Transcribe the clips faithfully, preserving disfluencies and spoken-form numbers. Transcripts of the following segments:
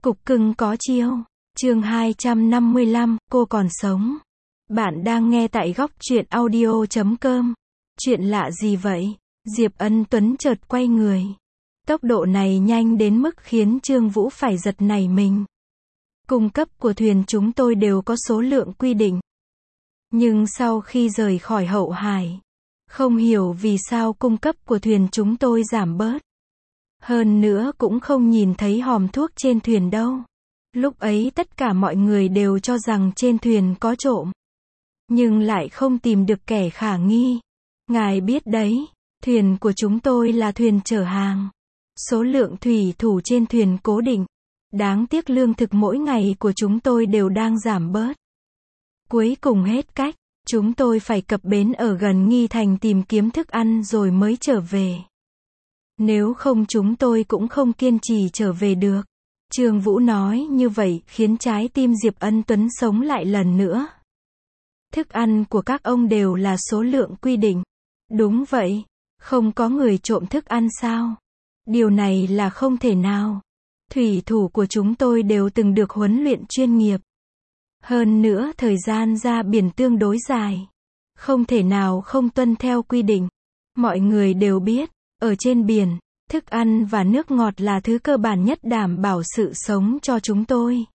Cục cưng có chiêu. Chương hai trăm năm mươi lăm, cô còn sống. Bạn đang nghe tại góc truyện audio chấm com. Chuyện lạ gì vậy? Diệp Ân Tuấn chợt quay người. Tốc độ này nhanh đến mức khiến Trương Vũ phải giật nảy mình. Cung cấp của thuyền chúng tôi đều có số lượng quy định. Nhưng sau khi rời khỏi Hậu Hải, không hiểu vì sao cung cấp của thuyền chúng tôi giảm bớt. Hơn nữa cũng không nhìn thấy hòm thuốc trên thuyền đâu. Lúc ấy tất cả mọi người đều cho rằng trên thuyền có trộm. Nhưng lại không tìm được kẻ khả nghi. Ngài biết đấy, thuyền của chúng tôi là thuyền chở hàng. Số lượng thủy thủ trên thuyền cố định. Đáng tiếc lương thực mỗi ngày của chúng tôi đều đang giảm bớt. Cuối cùng hết cách, chúng tôi phải cập bến ở gần Nghi Thành tìm kiếm thức ăn rồi mới trở về. Nếu không chúng tôi cũng không kiên trì trở về được. Trương Vũ nói như vậy khiến trái tim Diệp Ân Tuấn sống lại lần nữa. Thức ăn của các ông đều là số lượng quy định. Đúng vậy, không có người trộm thức ăn sao? Điều này là không thể nào. Thủy thủ của chúng tôi đều từng được huấn luyện chuyên nghiệp. Hơn nữa thời gian ra biển tương đối dài. Không thể nào không tuân theo quy định. Mọi người đều biết, ở trên biển, thức ăn và nước ngọt là thứ cơ bản nhất đảm bảo sự sống cho chúng tôi.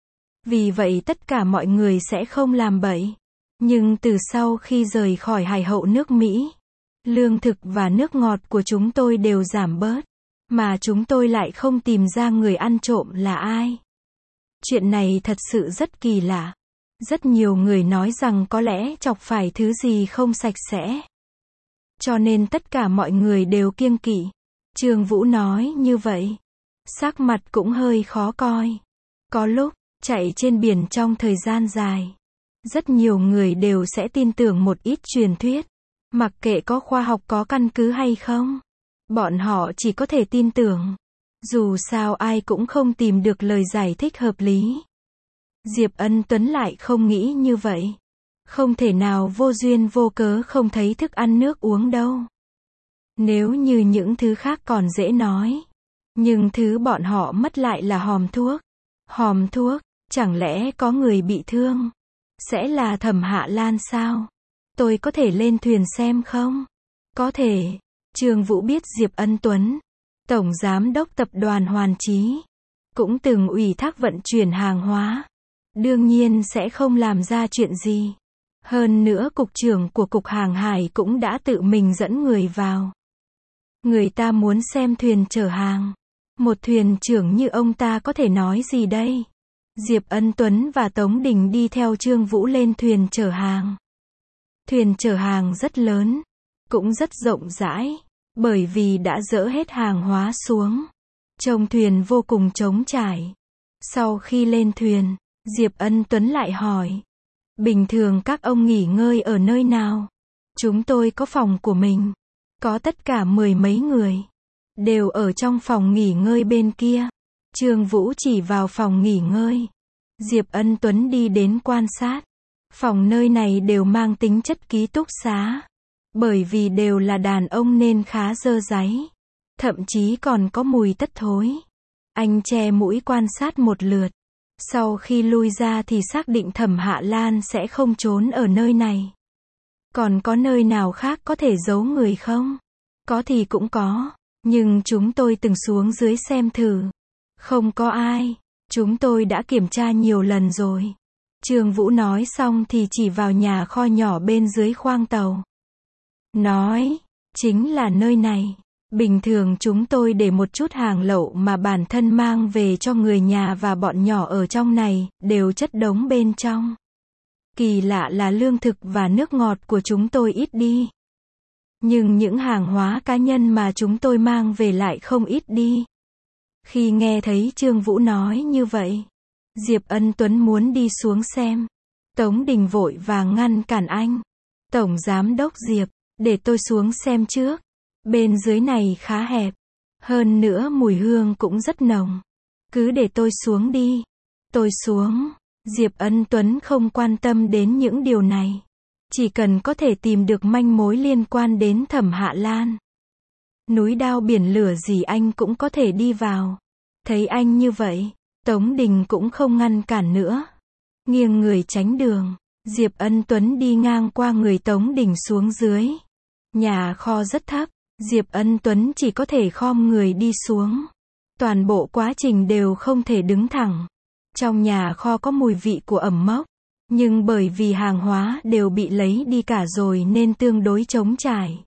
Vì vậy tất cả mọi người sẽ không làm bậy. Nhưng từ sau khi rời khỏi hải hậu nước Mỹ, lương thực và nước ngọt của chúng tôi đều giảm bớt. Mà chúng tôi lại không tìm ra người ăn trộm là ai. Chuyện này thật sự rất kỳ lạ. Rất nhiều người nói rằng có lẽ chọc phải thứ gì không sạch sẽ. Cho nên tất cả mọi người đều kiêng kỵ. Trương Vũ nói như vậy. Sắc mặt cũng hơi khó coi. Có lúc, chạy trên biển trong thời gian dài. Rất nhiều người đều sẽ tin tưởng một ít truyền thuyết. Mặc kệ có khoa học có căn cứ hay không. Bọn họ chỉ có thể tin tưởng. Dù sao ai cũng không tìm được lời giải thích hợp lý. Diệp Ân Tuấn lại không nghĩ như vậy. Không thể nào vô duyên vô cớ không thấy thức ăn nước uống đâu. Nếu như những thứ khác còn dễ nói. Nhưng thứ bọn họ mất lại là hòm thuốc. Hòm thuốc, chẳng lẽ có người bị thương? Sẽ là Thẩm Hạ Lan sao? Tôi có thể lên thuyền xem không? Có thể. Trương Vũ biết Diệp Ân Tuấn, Tổng Giám đốc Tập đoàn Hoàn Chí, cũng từng ủy thác vận chuyển hàng hóa. Đương nhiên sẽ không làm ra chuyện gì. Hơn nữa cục trưởng của Cục Hàng Hải cũng đã tự mình dẫn người vào. Người ta muốn xem thuyền chở hàng. Một thuyền trưởng như ông ta có thể nói gì đây? Diệp Ân Tuấn và Tống Đình đi theo Trương Vũ lên thuyền chở hàng. Thuyền chở hàng rất lớn, cũng rất rộng rãi. Bởi vì đã dỡ hết hàng hóa xuống. Trông thuyền vô cùng trống trải. Sau khi lên thuyền, Diệp Ân Tuấn lại hỏi. Bình thường các ông nghỉ ngơi ở nơi nào? Chúng tôi có phòng của mình. Có tất cả mười mấy người. Đều ở trong phòng nghỉ ngơi bên kia. Trương Vũ chỉ vào phòng nghỉ ngơi. Diệp Ân Tuấn đi đến quan sát. Phòng nơi này đều mang tính chất ký túc xá. Bởi vì đều là đàn ông nên khá dơ dáy. Thậm chí còn có mùi tất thối. Anh che mũi quan sát một lượt. Sau khi lui ra thì xác định Thẩm Hạ Lan sẽ không trốn ở nơi này. Còn có nơi nào khác có thể giấu người không? Có thì cũng có. Nhưng chúng tôi từng xuống dưới xem thử. Không có ai. Chúng tôi đã kiểm tra nhiều lần rồi. Trương Vũ nói xong thì chỉ vào nhà kho nhỏ bên dưới khoang tàu. Nói, chính là nơi này. Bình thường chúng tôi để một chút hàng lậu mà bản thân mang về cho người nhà và bọn nhỏ ở trong này, đều chất đống bên trong. Kỳ lạ là lương thực và nước ngọt của chúng tôi ít đi. Nhưng những hàng hóa cá nhân mà chúng tôi mang về lại không ít đi. Khi nghe thấy Trương Vũ nói như vậy, Diệp Ân Tuấn muốn đi xuống xem. Tống Đình vội vàng ngăn cản anh. Tổng Giám đốc Diệp, để tôi xuống xem trước. Bên dưới này khá hẹp. Hơn nữa mùi hương cũng rất nồng. Cứ để tôi xuống đi. Tôi xuống. Diệp Ân Tuấn không quan tâm đến những điều này. Chỉ cần có thể tìm được manh mối liên quan đến Thẩm Hạ Lan. Núi đao biển lửa gì anh cũng có thể đi vào. Thấy anh như vậy, Tống Đình cũng không ngăn cản nữa. Nghiêng người tránh đường. Diệp Ân Tuấn đi ngang qua người Tống Đình xuống dưới. Nhà kho rất thấp. Diệp Ân Tuấn chỉ có thể khom người đi xuống. Toàn bộ quá trình đều không thể đứng thẳng. Trong nhà kho có mùi vị của ẩm mốc. Nhưng bởi vì hàng hóa đều bị lấy đi cả rồi nên tương đối trống trải.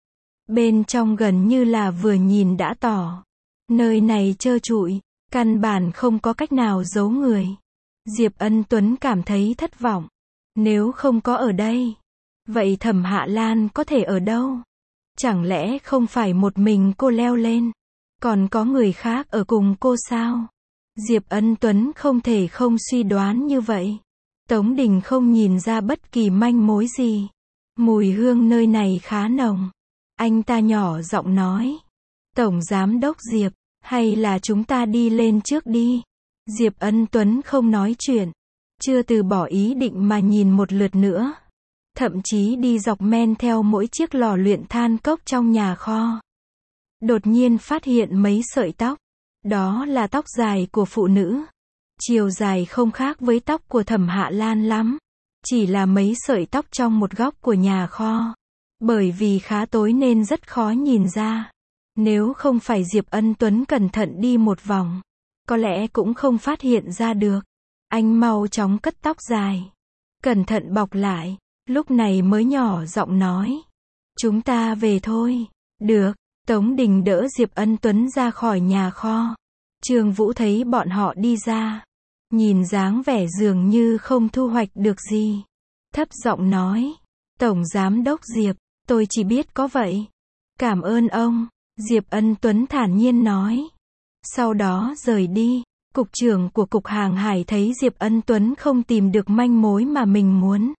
Bên trong gần như là vừa nhìn đã tỏ. Nơi này trơ trụi, căn bản không có cách nào giấu người. Diệp Ân Tuấn cảm thấy thất vọng. Nếu không có ở đây, vậy Thẩm Hạ Lan có thể ở đâu? Chẳng lẽ không phải một mình cô leo lên? Còn có người khác ở cùng cô sao? Diệp Ân Tuấn không thể không suy đoán như vậy. Tống Đình không nhìn ra bất kỳ manh mối gì. Mùi hương nơi này khá nồng. Anh ta nhỏ giọng nói. Tổng Giám Đốc Diệp, hay là chúng ta đi lên trước đi? Diệp Ân Tuấn không nói chuyện. Chưa từ bỏ ý định mà nhìn một lượt nữa. Thậm chí đi dọc men theo mỗi chiếc lò luyện than cốc trong nhà kho. Đột nhiên phát hiện mấy sợi tóc. Đó là tóc dài của phụ nữ. Chiều dài không khác với tóc của Thẩm Hạ Lan lắm. Chỉ là mấy sợi tóc trong một góc của nhà kho. Bởi vì khá tối nên rất khó nhìn ra. Nếu không phải Diệp Ân Tuấn cẩn thận đi một vòng, có lẽ cũng không phát hiện ra được. Anh mau chóng cất tóc dài. Cẩn thận bọc lại. Lúc này mới nhỏ giọng nói. Chúng ta về thôi. Được. Tống Đình đỡ Diệp Ân Tuấn ra khỏi nhà kho. Trương Vũ thấy bọn họ đi ra. Nhìn dáng vẻ dường như không thu hoạch được gì. Thấp giọng nói. Tổng Giám Đốc Diệp, tôi chỉ biết có vậy. Cảm ơn ông. Diệp Ân Tuấn thản nhiên nói. Sau đó rời đi. Cục trưởng của Cục Hàng Hải thấy Diệp Ân Tuấn không tìm được manh mối mà mình muốn.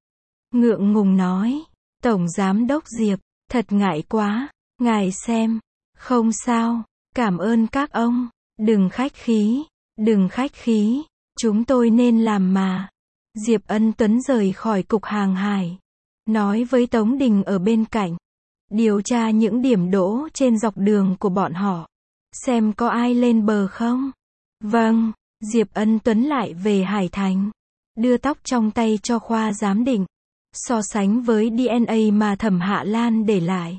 Ngượng ngùng nói. Tổng Giám Đốc Diệp, thật ngại quá. Ngài xem. Không sao. Cảm ơn các ông. Đừng khách khí. Đừng khách khí. Chúng tôi nên làm mà. Diệp Ân Tuấn rời khỏi Cục Hàng Hải. Nói với Tống Đình ở bên cạnh. Điều tra những điểm đỗ trên dọc đường của bọn họ. Xem có ai lên bờ không? Vâng. Diệp Ân Tuấn lại về Hải Thành. Đưa tóc trong tay cho khoa giám định. So sánh với đê en a mà Thẩm Hạ Lan để lại.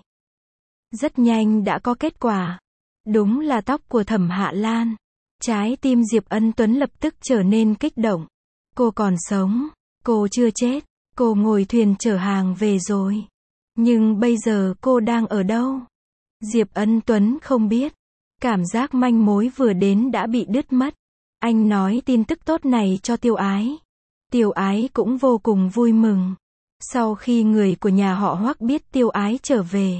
Rất nhanh đã có kết quả. Đúng là tóc của Thẩm Hạ Lan. Trái tim Diệp Ân Tuấn lập tức trở nên kích động. Cô còn sống. Cô chưa chết. Cô ngồi thuyền chở hàng về rồi. Nhưng bây giờ cô đang ở đâu? Diệp Ân Tuấn không biết. Cảm giác manh mối vừa đến đã bị đứt mất. Anh nói tin tức tốt này cho Tiêu Ái. Tiêu Ái cũng vô cùng vui mừng. Sau khi người của nhà họ Hoắc biết Tiêu Ái trở về,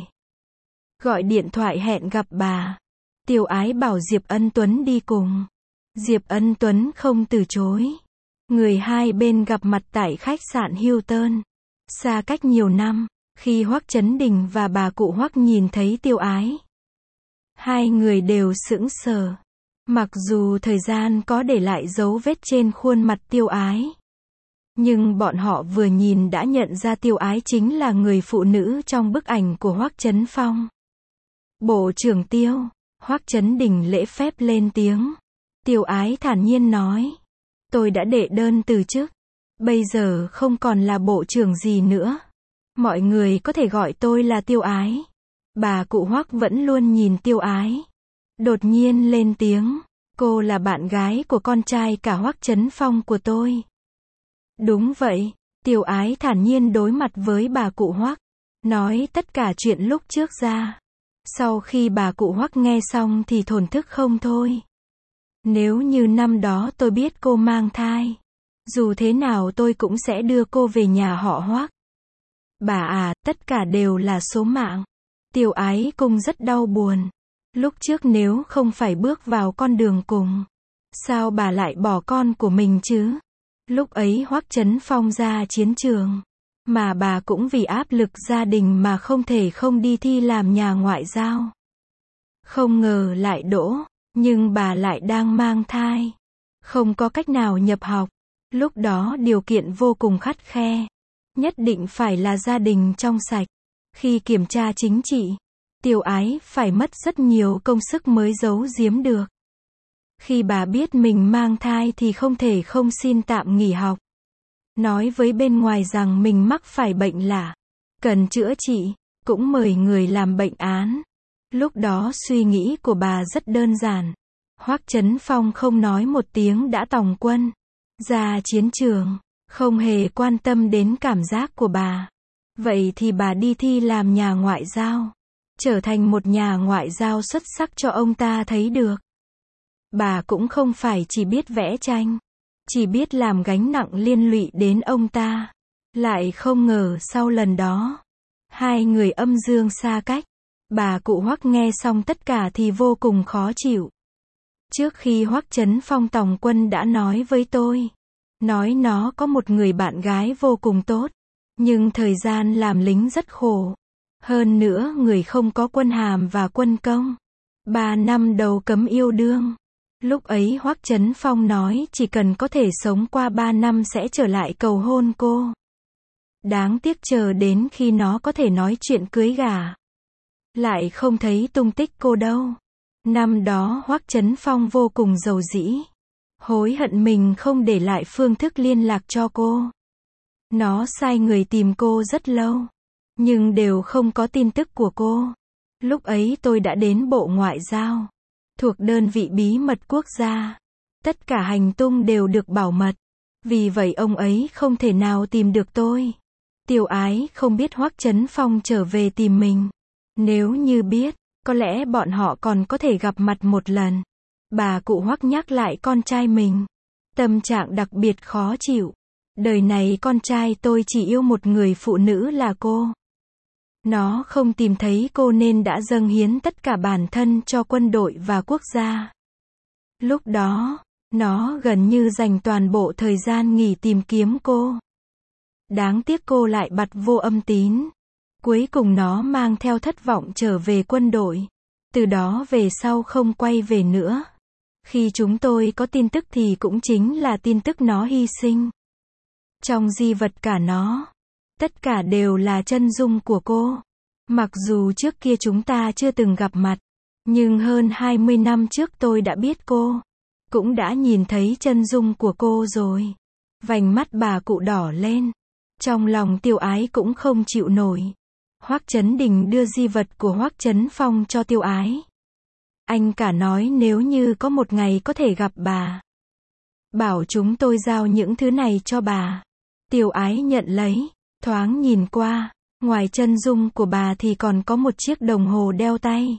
gọi điện thoại hẹn gặp bà. Tiêu Ái bảo Diệp Ân Tuấn đi cùng. Diệp Ân Tuấn không từ chối. Người hai bên gặp mặt tại khách sạn Hilton. Xa cách nhiều năm, khi Hoắc Chấn Đình và bà cụ Hoắc nhìn thấy Tiêu Ái, hai người đều sững sờ. Mặc dù thời gian có để lại dấu vết trên khuôn mặt Tiêu Ái, nhưng bọn họ vừa nhìn đã nhận ra Tiêu Ái chính là người phụ nữ trong bức ảnh của Hoắc Chấn Phong. Bộ trưởng Tiêu. Hoắc Chấn Đình lễ phép lên tiếng. Tiêu Ái thản nhiên nói. Tôi đã đệ đơn từ chức. Bây giờ không còn là bộ trưởng gì nữa. Mọi người có thể gọi tôi là Tiêu Ái. Bà cụ Hoắc vẫn luôn nhìn Tiêu Ái. Đột nhiên lên tiếng. Cô là bạn gái của con trai cả Hoắc Chấn Phong của tôi. Đúng vậy. Tiêu Ái thản nhiên đối mặt với bà cụ Hoắc. Nói tất cả chuyện lúc trước ra. Sau khi bà cụ Hoắc nghe xong thì thổn thức không thôi. Nếu như năm đó tôi biết cô mang thai, dù thế nào tôi cũng sẽ đưa cô về nhà họ Hoắc. Bà à, tất cả đều là số mạng. Tiêu Ái Cung rất đau buồn. Lúc trước nếu không phải bước vào con đường cùng, sao bà lại bỏ con của mình chứ? Lúc ấy Hoắc Chấn Phong ra chiến trường, mà bà cũng vì áp lực gia đình mà không thể không đi thi làm nhà ngoại giao. Không ngờ lại đỗ, nhưng bà lại đang mang thai. Không có cách nào nhập học. Lúc đó điều kiện vô cùng khắt khe. Nhất định phải là gia đình trong sạch. Khi kiểm tra chính trị, Tiêu Ái phải mất rất nhiều công sức mới giấu giếm được. Khi bà biết mình mang thai thì không thể không xin tạm nghỉ học. Nói với bên ngoài rằng mình mắc phải bệnh lạ, cần chữa trị, cũng mời người làm bệnh án. Lúc đó suy nghĩ của bà rất đơn giản. Hoắc Chấn Phong không nói một tiếng đã tòng quân ra chiến trường, không hề quan tâm đến cảm giác của bà. Vậy thì bà đi thi làm nhà ngoại giao, trở thành một nhà ngoại giao xuất sắc cho ông ta thấy được. Bà cũng không phải chỉ biết vẽ tranh, chỉ biết làm gánh nặng liên lụy đến ông ta. Lại không ngờ sau lần đó, hai người âm dương xa cách. Bà cụ Hoắc nghe xong tất cả thì vô cùng khó chịu. Trước khi Hoắc Chấn Phong tòng quân đã nói với tôi, nói nó có một người bạn gái vô cùng tốt, nhưng thời gian làm lính rất khổ. Hơn nữa người không có quân hàm và quân công. Ba năm đầu cấm yêu đương. Lúc ấy Hoắc Chấn Phong nói chỉ cần có thể sống qua ba năm sẽ trở lại cầu hôn cô. Đáng tiếc chờ đến khi nó có thể nói chuyện cưới gả, lại không thấy tung tích cô đâu. Năm đó Hoắc Chấn Phong vô cùng giàu dĩ, hối hận mình không để lại phương thức liên lạc cho cô. Nó sai người tìm cô rất lâu, nhưng đều không có tin tức của cô. Lúc ấy tôi đã đến Bộ Ngoại giao, thuộc đơn vị bí mật quốc gia. Tất cả hành tung đều được bảo mật. Vì vậy ông ấy không thể nào tìm được tôi. Tiểu Ái không biết Hoắc Chấn Phong trở về tìm mình. Nếu như biết, có lẽ bọn họ còn có thể gặp mặt một lần. Bà cụ Hoắc nhắc lại con trai mình. Tâm trạng đặc biệt khó chịu. Đời này con trai tôi chỉ yêu một người phụ nữ là cô. Nó không tìm thấy cô nên đã dâng hiến tất cả bản thân cho quân đội và quốc gia. Lúc đó, nó gần như dành toàn bộ thời gian nghỉ tìm kiếm cô. Đáng tiếc cô lại bặt vô âm tín. Cuối cùng nó mang theo thất vọng trở về quân đội. Từ đó về sau không quay về nữa. Khi chúng tôi có tin tức thì cũng chính là tin tức nó hy sinh. Trong di vật cả nó, tất cả đều là chân dung của cô. Mặc dù trước kia chúng ta chưa từng gặp mặt, nhưng hơn hai mươi năm trước tôi đã biết cô. Cũng đã nhìn thấy chân dung của cô rồi. Vành mắt bà cụ đỏ lên. Trong lòng Tiểu Ái cũng không chịu nổi. Hoắc Chấn Đình đưa di vật của Hoắc Chấn Phong cho Tiểu Ái. Anh cả nói nếu như có một ngày có thể gặp bà, bảo chúng tôi giao những thứ này cho bà. Tiểu Ái nhận lấy, thoáng nhìn qua, ngoài chân dung của bà thì còn có một chiếc đồng hồ đeo tay.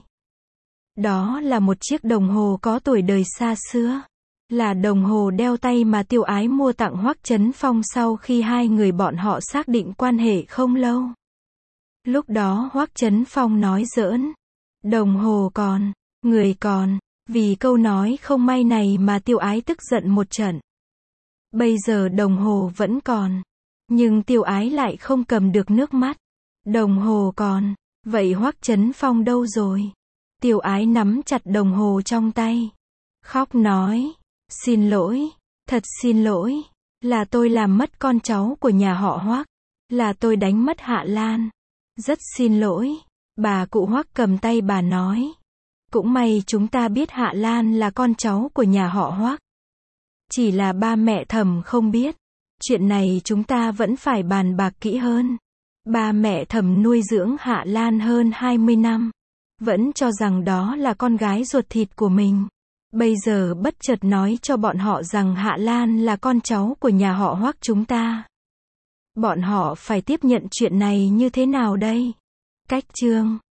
Đó là một chiếc đồng hồ có tuổi đời xa xưa. Là đồng hồ đeo tay mà Tiểu Ái mua tặng Hoắc Chấn Phong sau khi hai người bọn họ xác định quan hệ không lâu. Lúc đó Hoắc Chấn Phong nói giỡn. Đồng hồ còn, người còn. Vì câu nói không may này mà Tiểu Ái tức giận một trận. Bây giờ đồng hồ vẫn còn. Nhưng Tiểu Ái lại không cầm được nước mắt. Đồng hồ còn. Vậy Hoắc Chấn Phong đâu rồi? Tiểu Ái nắm chặt đồng hồ trong tay. Khóc nói. Xin lỗi. Thật xin lỗi. Là tôi làm mất con cháu của nhà họ Hoắc. Là tôi đánh mất Hạ Lan. Rất xin lỗi. Bà cụ Hoắc cầm tay bà nói. Cũng may chúng ta biết Hạ Lan là con cháu của nhà họ Hoắc. Chỉ là ba mẹ Thẩm không biết. Chuyện này chúng ta vẫn phải bàn bạc kỹ hơn. Ba mẹ Thẩm nuôi dưỡng Hạ Lan hơn hai mươi năm. Vẫn cho rằng đó là con gái ruột thịt của mình. Bây giờ bất chợt nói cho bọn họ rằng Hạ Lan là con cháu của nhà họ Hoắc chúng ta. Bọn họ phải tiếp nhận chuyện này như thế nào đây? Cách chương